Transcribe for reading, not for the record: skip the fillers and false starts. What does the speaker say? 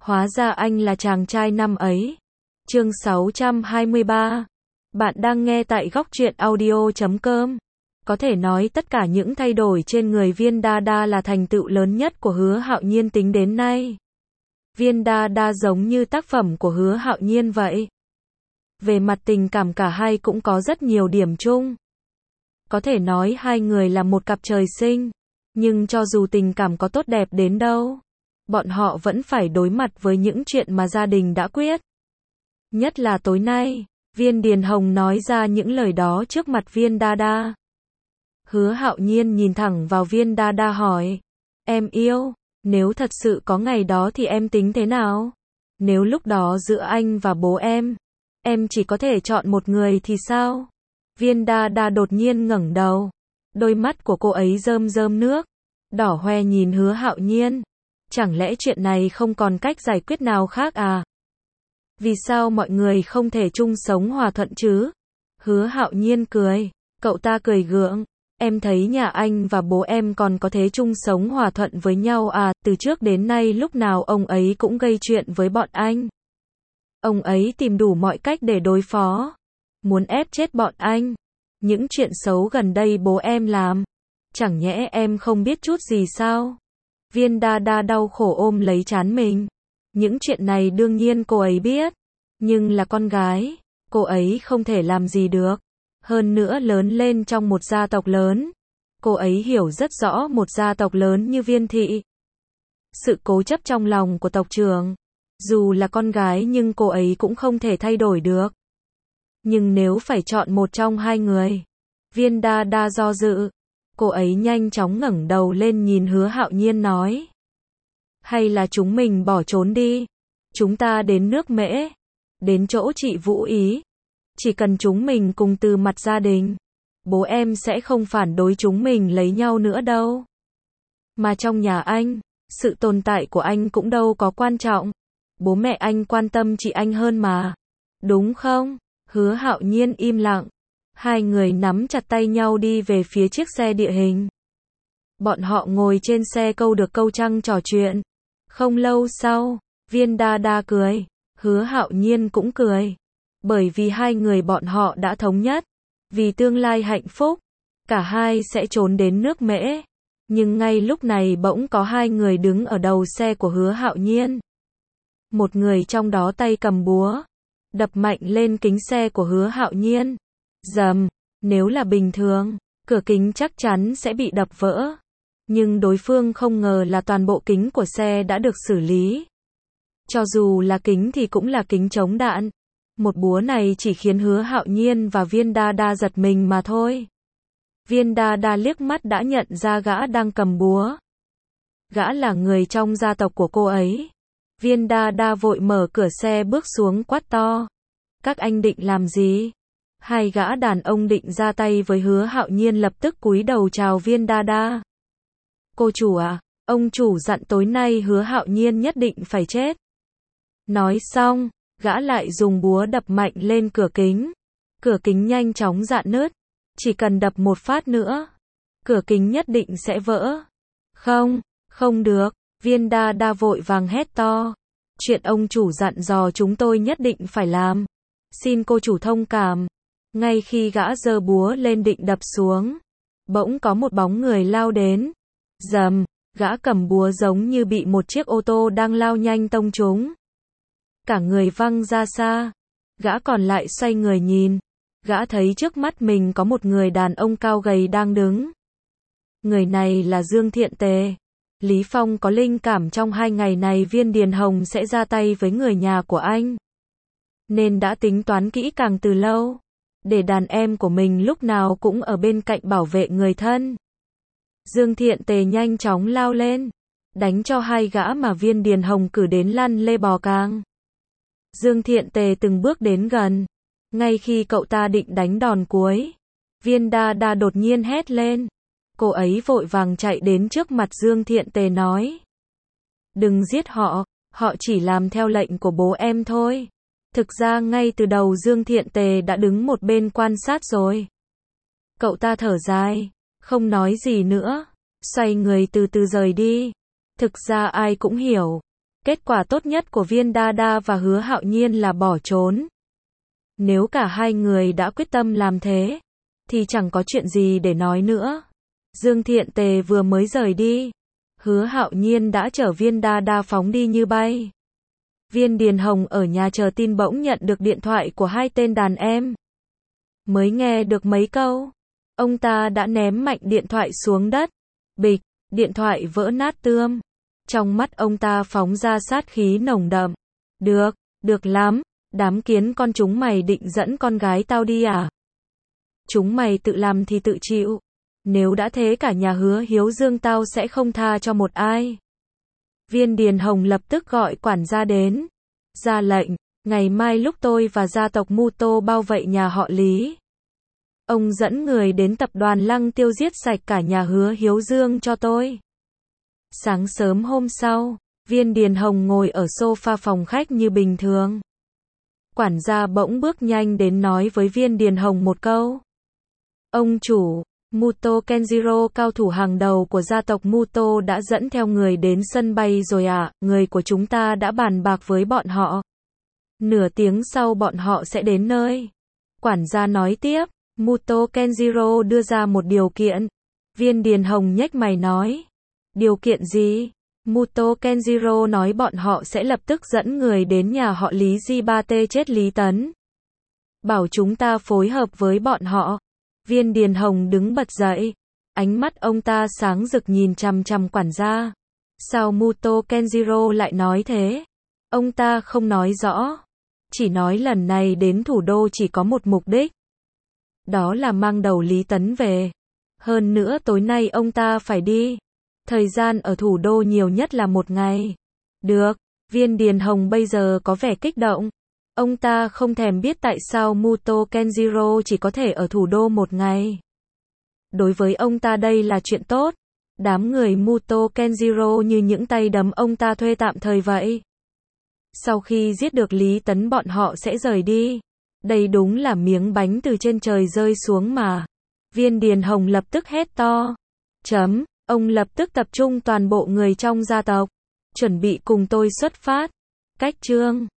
Hóa ra anh là chàng trai năm ấy. Chương 623. Bạn đang nghe tại góc truyện audio.com. Có thể nói tất cả những thay đổi trên người Viên Đa Đa là thành tựu lớn nhất của Hứa Hạo Nhiên tính đến nay. Viên Đa Đa giống như tác phẩm của Hứa Hạo Nhiên vậy. Về mặt tình cảm cả hai cũng có rất nhiều điểm chung. Có thể nói hai người là một cặp trời sinh. Nhưng cho dù tình cảm có tốt đẹp đến đâu, bọn họ vẫn phải đối mặt với những chuyện mà gia đình đã quyết. Nhất là tối nay, Viên Điền Hồng nói ra những lời đó trước mặt Viên Đa Đa. Hứa Hạo Nhiên nhìn thẳng vào Viên Đa Đa hỏi, em yêu, nếu thật sự có ngày đó thì em tính thế nào? Nếu lúc đó giữa anh và bố em chỉ có thể chọn một người thì sao? Viên Đa Đa đột nhiên ngẩng đầu, đôi mắt của cô ấy rơm rơm nước, đỏ hoe nhìn Hứa Hạo Nhiên. Chẳng lẽ chuyện này không còn cách giải quyết nào khác à? Vì sao mọi người không thể chung sống hòa thuận chứ? Hứa Hạo Nhiên cười, cậu ta cười gượng, em thấy nhà anh và bố em còn có thể chung sống hòa thuận với nhau à? Từ trước đến nay lúc nào ông ấy cũng gây chuyện với bọn anh. Ông ấy tìm đủ mọi cách để đối phó, muốn ép chết bọn anh. Những chuyện xấu gần đây bố em làm, chẳng nhẽ em không biết chút gì sao? Viên Đa Đa đau khổ ôm lấy trán mình. Những chuyện này đương nhiên cô ấy biết, nhưng là con gái, cô ấy không thể làm gì được. Hơn nữa lớn lên trong một gia tộc lớn, cô ấy hiểu rất rõ một gia tộc lớn như Viên thị. Sự cố chấp trong lòng của tộc trưởng, dù là con gái nhưng cô ấy cũng không thể thay đổi được. Nhưng nếu phải chọn một trong hai người, Viên Đa Đa do dự. Cô ấy nhanh chóng ngẩng đầu lên nhìn Hứa Hạo Nhiên nói, hay là chúng mình bỏ trốn đi. Chúng ta đến nước Mễ, đến chỗ chị Vũ Ý. Chỉ cần chúng mình cùng từ mặt gia đình, bố em sẽ không phản đối chúng mình lấy nhau nữa đâu. Mà trong nhà anh, sự tồn tại của anh cũng đâu có quan trọng. Bố mẹ anh quan tâm chị anh hơn mà. Đúng không? Hứa Hạo Nhiên im lặng. Hai người nắm chặt tay nhau đi về phía chiếc xe địa hình. Bọn họ ngồi trên xe câu được câu trăng trò chuyện. Không lâu sau, Viên Đa Đa cười, Hứa Hạo Nhiên cũng cười. Bởi vì hai người bọn họ đã thống nhất, vì tương lai hạnh phúc, cả hai sẽ trốn đến nước Mễ. Nhưng ngay lúc này bỗng có hai người đứng ở đầu xe của Hứa Hạo Nhiên. Một người trong đó tay cầm búa, đập mạnh lên kính xe của Hứa Hạo Nhiên. Rầm, nếu là bình thường, cửa kính chắc chắn sẽ bị đập vỡ. Nhưng đối phương không ngờ là toàn bộ kính của xe đã được xử lý. Cho dù là kính thì cũng là kính chống đạn. Một búa này chỉ khiến Hứa Hạo Nhiên và Viên Đa Đa giật mình mà thôi. Viên Đa Đa liếc mắt đã nhận ra gã đang cầm búa. Gã là người trong gia tộc của cô ấy. Viên Đa Đa vội mở cửa xe bước xuống quát to. Các anh định làm gì? Hai gã đàn ông định ra tay với Hứa Hạo Nhiên lập tức cúi đầu chào Viên Đa Đa. Cô chủ à, ông chủ dặn tối nay Hứa Hạo Nhiên nhất định phải chết. Nói xong, gã lại dùng búa đập mạnh lên cửa kính. Cửa kính nhanh chóng rạn nứt. Chỉ cần đập một phát nữa, cửa kính nhất định sẽ vỡ. Không, không được, Viên Đa Đa vội vàng hét to. Chuyện ông chủ dặn dò chúng tôi nhất định phải làm. Xin cô chủ thông cảm. Ngay khi gã giơ búa lên định đập xuống, bỗng có một bóng người lao đến. Rầm, gã cầm búa giống như bị một chiếc ô tô đang lao nhanh tông trúng. Cả người văng ra xa. Gã còn lại xoay người nhìn. Gã thấy trước mắt mình có một người đàn ông cao gầy đang đứng. Người này là Dương Thiện Tề. Lý Phong có linh cảm trong 2 ngày này Viên Điền Hồng sẽ ra tay với người nhà của anh. Nên đã tính toán kỹ càng từ lâu. Để đàn em của mình lúc nào cũng ở bên cạnh bảo vệ người thân. Dương Thiện Tề nhanh chóng lao lên, đánh cho hai gã mà Viên Điền Hồng cử đến lăn lê bò càng. Dương Thiện Tề từng bước đến gần. Ngay khi cậu ta định đánh đòn cuối, Viên Đa Đa đột nhiên hét lên. Cô ấy vội vàng chạy đến trước mặt Dương Thiện Tề nói. Đừng giết họ, họ chỉ làm theo lệnh của bố em thôi. Thực ra ngay từ đầu Dương Thiện Tề đã đứng một bên quan sát rồi. Cậu ta thở dài, không nói gì nữa, xoay người từ từ rời đi. Thực ra ai cũng hiểu, Kết quả tốt nhất của Viên Đa Đa và Hứa Hạo Nhiên là bỏ trốn. Nếu cả hai người đã quyết tâm làm thế, thì chẳng có chuyện gì để nói nữa. Dương Thiện Tề vừa mới rời đi, Hứa Hạo Nhiên đã chở Viên Đa Đa phóng đi như bay. Viên Điền Hồng ở nhà chờ tin bỗng nhận được điện thoại của hai tên đàn em. Mới nghe được mấy câu, ông ta đã ném mạnh điện thoại xuống đất. Bịch, điện thoại vỡ nát tươm. Trong mắt ông ta phóng ra sát khí nồng đậm. Được lắm, đám kiến con chúng mày định dẫn con gái tao đi à? Chúng mày tự làm thì tự chịu. Nếu đã thế cả nhà Hứa Hiếu Dương tao sẽ không tha cho một ai. Viên Điền Hồng lập tức gọi quản gia đến. Ra lệnh, ngày mai lúc tôi và gia tộc Mu Tô bao vây nhà họ Lý, ông dẫn người đến tập đoàn Lăng Tiêu giết sạch cả nhà Hứa Hiếu Dương cho tôi. Sáng sớm hôm sau, Viên Điền Hồng ngồi ở sofa phòng khách như bình thường. Quản gia bỗng bước nhanh đến nói với Viên Điền Hồng một câu. Ông chủ, Muto Kenjiro, cao thủ hàng đầu của gia tộc Muto đã dẫn theo người đến sân bay rồi ạ, người của chúng ta đã bàn bạc với bọn họ. Nửa tiếng sau bọn họ sẽ đến nơi. Quản gia nói tiếp, Muto Kenjiro đưa ra một điều kiện. Viên Điền Hồng nhếch mày nói. Điều kiện gì? Muto Kenjiro nói bọn họ sẽ lập tức dẫn người đến nhà họ Lý Di chết Lý Tấn. Bảo chúng ta phối hợp với bọn họ. Viên Điền Hồng đứng bật dậy. Ánh mắt ông ta sáng rực nhìn chằm chằm quản gia. Sao Muto Kenjiro lại nói thế? Ông ta không nói rõ. Chỉ nói lần này đến thủ đô chỉ có một mục đích. Đó là mang đầu Lý Tấn về. Hơn nữa tối nay ông ta phải đi. Thời gian ở thủ đô nhiều nhất là 1 ngày. Được, Viên Điền Hồng bây giờ có vẻ kích động. Ông ta không thèm biết tại sao Muto Kenjiro chỉ có thể ở thủ đô 1 ngày. Đối với ông ta đây là chuyện tốt. Đám người Muto Kenjiro như những tay đấm ông ta thuê tạm thời vậy. Sau khi giết được Lý Tấn bọn họ sẽ rời đi. Đây đúng là miếng bánh từ trên trời rơi xuống mà. Viên Điền Hồng lập tức hét to. Ông lập tức tập trung toàn bộ người trong gia tộc. Chuẩn bị cùng tôi xuất phát. Cách chương